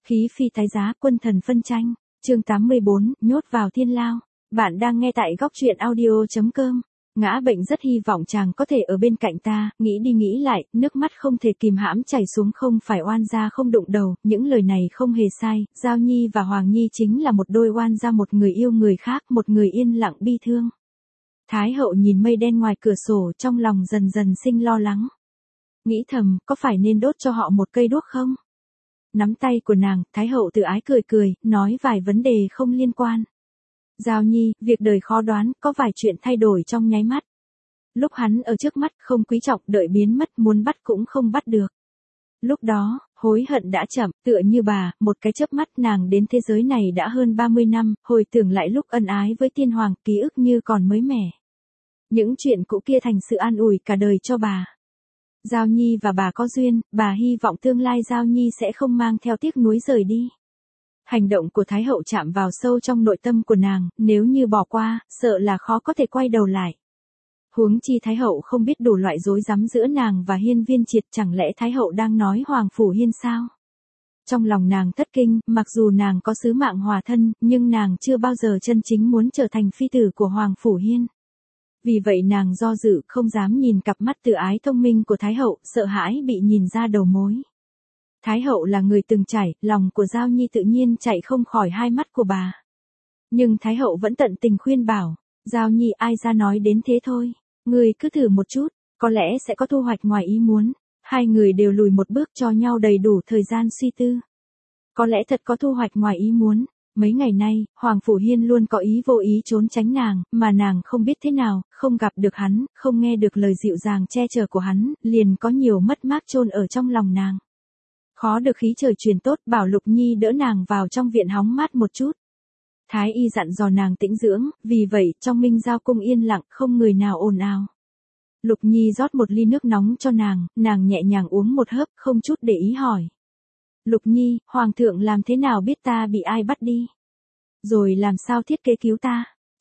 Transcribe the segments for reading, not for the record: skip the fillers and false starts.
Khí phi tái giá, quân thần phân tranh. Chương 84, nhốt vào thiên lao. Bạn đang nghe tại góc truyện audio.com. Ngã bệnh rất hy vọng chàng có thể ở bên cạnh ta, nghĩ đi nghĩ lại, nước mắt không thể kìm hãm chảy xuống, không phải oan gia không đụng đầu, những lời này không hề sai, Giao Nhi và Hoàng Nhi chính là một đôi oan gia, một người yêu người khác, một người yên lặng bi thương. Thái hậu nhìn mây đen ngoài cửa sổ, trong lòng dần dần sinh lo lắng. Nghĩ thầm, có phải nên đốt cho họ một cây đuốc không? Nắm tay của nàng, Thái hậu tự ái cười cười, nói vài vấn đề không liên quan. Giao Nhi, việc đời khó đoán, có vài chuyện thay đổi trong nháy mắt. Lúc hắn ở trước mắt không quý trọng, đợi biến mất, muốn bắt cũng không bắt được. Lúc đó, hối hận đã chậm, tựa như bà, một cái chớp mắt nàng đến thế giới này đã hơn 30 năm, hồi tưởng lại lúc ân ái với tiên hoàng, ký ức như còn mới mẻ. Những chuyện cũ kia thành sự an ủi cả đời cho bà. Giao Nhi và bà có duyên, bà hy vọng tương lai Giao Nhi sẽ không mang theo tiếc nuối rời đi. Hành động của Thái hậu chạm vào sâu trong nội tâm của nàng, nếu như bỏ qua, sợ là khó có thể quay đầu lại. Huống chi Thái hậu không biết đủ loại rối rắm giữa nàng và Hiên Viên Triệt, chẳng lẽ Thái hậu đang nói Hoàng Phủ Hiên sao? Trong lòng nàng thất kinh, mặc dù nàng có sứ mạng hòa thân, nhưng nàng chưa bao giờ chân chính muốn trở thành phi tử của Hoàng Phủ Hiên. Vì vậy nàng do dự, không dám nhìn cặp mắt tự ái thông minh của Thái hậu, sợ hãi bị nhìn ra đầu mối. Thái hậu là người từng trải, lòng của Giao Nhi tự nhiên chạy không khỏi hai mắt của bà. Nhưng Thái hậu vẫn tận tình khuyên bảo, Giao Nhi, ai ra nói đến thế thôi, người cứ thử một chút, có lẽ sẽ có thu hoạch ngoài ý muốn. Hai người đều lùi một bước cho nhau đầy đủ thời gian suy tư. Có lẽ thật có thu hoạch ngoài ý muốn. Mấy ngày nay, Hoàng Phủ Hiên luôn có ý vô ý trốn tránh nàng, mà nàng không biết thế nào, không gặp được hắn, không nghe được lời dịu dàng che chở của hắn, liền có nhiều mất mát chôn ở trong lòng nàng. Khó được khí trời truyền tốt, bảo Lục Nhi đỡ nàng vào trong viện hóng mát một chút. Thái y dặn dò nàng tĩnh dưỡng, vì vậy trong Minh Giao cung yên lặng, không người nào ồn ào. Lục Nhi rót một ly nước nóng cho nàng nhẹ nhàng uống một hớp, không chút để ý hỏi. Lục Nhi, Hoàng thượng làm thế nào biết ta bị ai bắt đi? Rồi làm sao thiết kế cứu ta?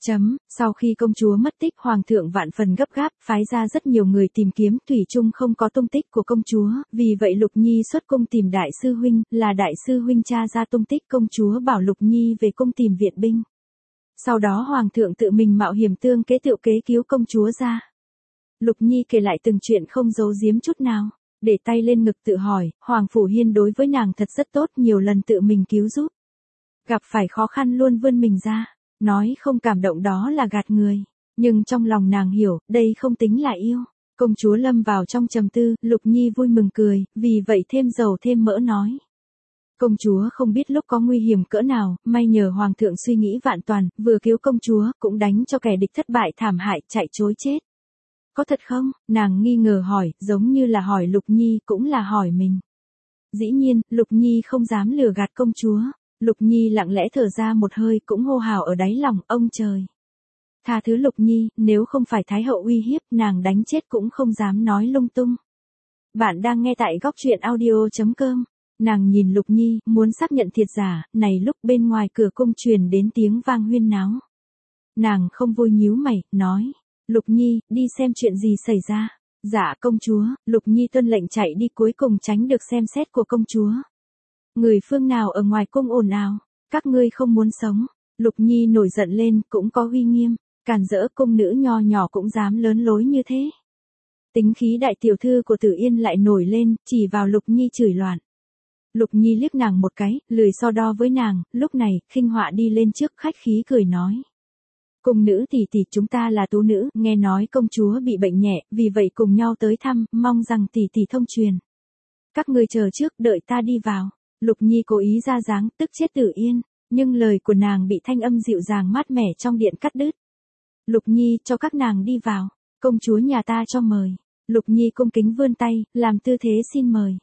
Sau khi công chúa mất tích, Hoàng thượng vạn phần gấp gáp, phái ra rất nhiều người tìm kiếm, thủy chung không có tung tích của công chúa, vì vậy Lục Nhi xuất cung tìm đại sư huynh, là đại sư huynh tra ra tung tích công chúa, bảo Lục Nhi về cung tìm viện binh. Sau đó Hoàng thượng tự mình mạo hiểm tương kế tự kế cứu công chúa ra. Lục Nhi kể lại từng chuyện không giấu giếm chút nào, để tay lên ngực tự hỏi, Hoàng Phủ Hiên đối với nàng thật rất tốt, nhiều lần tự mình cứu giúp. Gặp phải khó khăn luôn vươn mình ra, nói không cảm động đó là gạt người, nhưng trong lòng nàng hiểu, đây không tính là yêu. Công chúa lâm vào trong trầm tư, Lục Nhi vui mừng cười, vì vậy thêm dầu thêm mỡ nói. Công chúa không biết lúc có nguy hiểm cỡ nào, may nhờ Hoàng thượng suy nghĩ vạn toàn, vừa cứu công chúa, cũng đánh cho kẻ địch thất bại thảm hại, chạy trối chết. Có thật không? Nàng nghi ngờ hỏi, giống như là hỏi Lục Nhi, cũng là hỏi mình. Dĩ nhiên, Lục Nhi không dám lừa gạt công chúa. Lục Nhi lặng lẽ thở ra một hơi, cũng hô hào ở đáy lòng, ông trời. Tha thứ Lục Nhi, nếu không phải Thái hậu uy hiếp, nàng đánh chết cũng không dám nói lung tung. Bạn đang nghe tại góc truyện audio.com. Nàng nhìn Lục Nhi, muốn xác nhận thiệt giả, này lúc bên ngoài cửa cung truyền đến tiếng vang huyên náo. Nàng không vui nhíu mày, nói. Lục Nhi, đi xem chuyện gì xảy ra. Dạ công chúa. Lục Nhi tuân lệnh chạy đi, cuối cùng tránh được xem xét của công chúa. Người phương nào ở ngoài cung ồn ào, các ngươi không muốn sống. Lục Nhi nổi giận lên, cũng có uy nghiêm, càn rỡ, cung nữ nho nhỏ cũng dám lớn lối như thế. Tính khí đại tiểu thư của Tử Yên lại nổi lên, chỉ vào Lục Nhi chửi loạn. Lục Nhi liếc nàng một cái, lười so đo với nàng, lúc này, Khinh Họa đi lên trước khách khí cười nói. Cung nữ tỷ tỷ, chúng ta là tú nữ, nghe nói công chúa bị bệnh nhẹ, vì vậy cùng nhau tới thăm, mong rằng tỷ tỷ thông truyền. Các ngươi chờ trước, đợi ta đi vào. Lục Nhi cố ý ra dáng, tức chết Tử Yên, nhưng lời của nàng bị thanh âm dịu dàng mát mẻ trong điện cắt đứt. Lục Nhi, cho các nàng đi vào, công chúa nhà ta cho mời. Lục Nhi cung kính vươn tay, làm tư thế xin mời.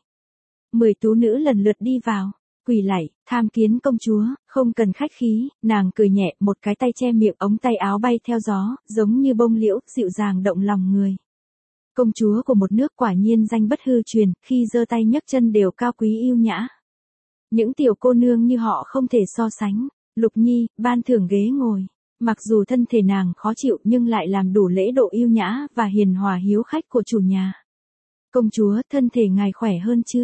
10 tú nữ lần lượt đi vào. Quỳ lạy, tham kiến công chúa, không cần khách khí, nàng cười nhẹ, một cái tay che miệng, ống tay áo bay theo gió, giống như bông liễu, dịu dàng động lòng người. Công chúa của một nước quả nhiên danh bất hư truyền, khi giơ tay nhấc chân đều cao quý yêu nhã. Những tiểu cô nương như họ không thể so sánh. Lục Nhi, ban thưởng ghế ngồi. Mặc dù thân thể nàng khó chịu nhưng lại làm đủ lễ độ yêu nhã và hiền hòa hiếu khách của chủ nhà. Công chúa, thân thể ngài khỏe hơn chưa?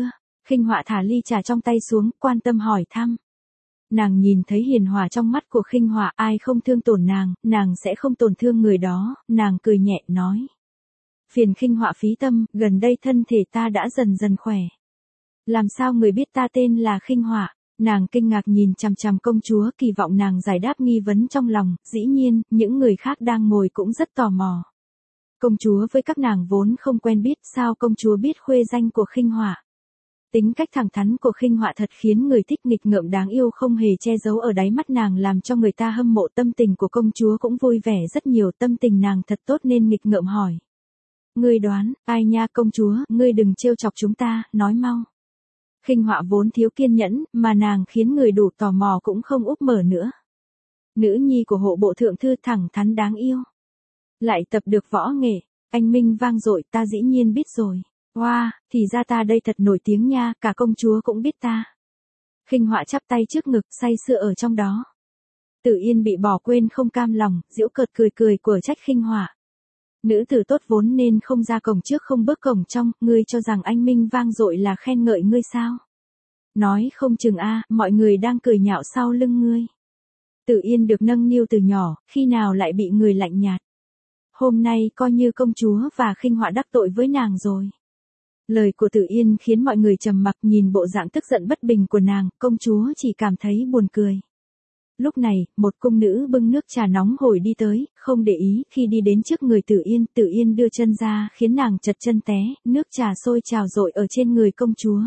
Khinh Họa thả ly trà trong tay xuống, quan tâm hỏi thăm. Nàng nhìn thấy hiền hòa trong mắt của Khinh Họa, ai không thương tổn nàng sẽ không tổn thương người đó, nàng cười nhẹ nói. Phiền Khinh Họa phí tâm, gần đây thân thể ta đã dần dần khỏe. Làm sao người biết ta tên là Khinh Họa? Nàng kinh ngạc nhìn chằm chằm công chúa, kỳ vọng nàng giải đáp nghi vấn trong lòng, dĩ nhiên, những người khác đang ngồi cũng rất tò mò. Công chúa với các nàng vốn không quen biết, sao công chúa biết khuê danh của Khinh Họa? Tính cách thẳng thắn của Khinh Họa thật khiến người thích nghịch ngợm đáng yêu không hề che giấu ở đáy mắt nàng, làm cho người ta hâm mộ. Tâm tình của công chúa cũng vui vẻ rất nhiều, tâm tình nàng thật tốt nên nghịch ngợm hỏi. Ngươi đoán, ai nha công chúa, ngươi đừng trêu chọc chúng ta, nói mau. Khinh Họa vốn thiếu kiên nhẫn, mà nàng khiến người đủ tò mò cũng không úp mở nữa. Nữ nhi của hộ bộ thượng thư thẳng thắn đáng yêu. Lại tập được võ nghệ, anh minh vang dội, ta dĩ nhiên biết rồi. Wow, thì ra ta đây thật nổi tiếng nha, cả công chúa cũng biết ta. Khinh Họa chắp tay trước ngực, say sưa ở trong đó. Tử Yên bị bỏ quên không cam lòng, giễu cợt cười của trách Khinh Họa. Nữ tử tốt vốn nên không ra cổng trước không bước cổng trong, ngươi cho rằng anh minh vang dội là khen ngợi ngươi sao? Nói không chừng mọi người đang cười nhạo sau lưng ngươi. Tử Yên được nâng niu từ nhỏ, khi nào lại bị người lạnh nhạt. Hôm nay coi như công chúa và Khinh Họa đắc tội với nàng rồi. Lời của Tử Yên khiến mọi người trầm mặc, nhìn bộ dạng tức giận bất bình của nàng, công chúa chỉ cảm thấy buồn cười. Lúc này, một cung nữ bưng nước trà nóng hổi đi tới, không để ý, khi đi đến trước người Tử Yên đưa chân ra khiến nàng chật chân té, nước trà sôi trào dội ở trên người công chúa.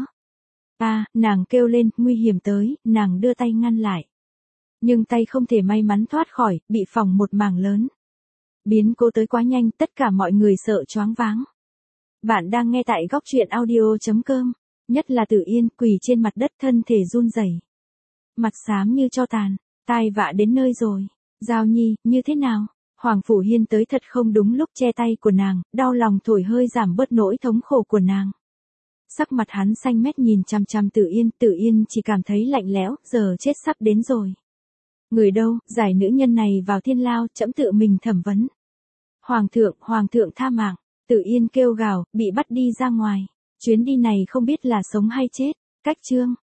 Nàng kêu lên, nguy hiểm tới, nàng đưa tay ngăn lại. Nhưng tay không thể may mắn thoát khỏi, bị phỏng một mảng lớn. Biến cố tới quá nhanh, tất cả mọi người sợ choáng váng. Bạn đang nghe tại góc truyện audio.com, nhất là Tử Yên quỳ trên mặt đất thân thể run rẩy. Mặt xám như tro tàn, tai vạ đến nơi rồi. Giao Nhi, như thế nào? Hoàng Phủ Hiên tới thật không đúng lúc, che tay của nàng, đau lòng thổi hơi giảm bớt nỗi thống khổ của nàng. Sắc mặt hắn xanh mét nhìn chằm chằm Tử Yên chỉ cảm thấy lạnh lẽo, giờ chết sắp đến rồi. Người đâu, giải nữ nhân này vào thiên lao, trẫm tự mình thẩm vấn. Hoàng thượng tha mạng, Tử Yên kêu gào, bị bắt đi ra ngoài. Chuyến đi này không biết là sống hay chết. Cách chương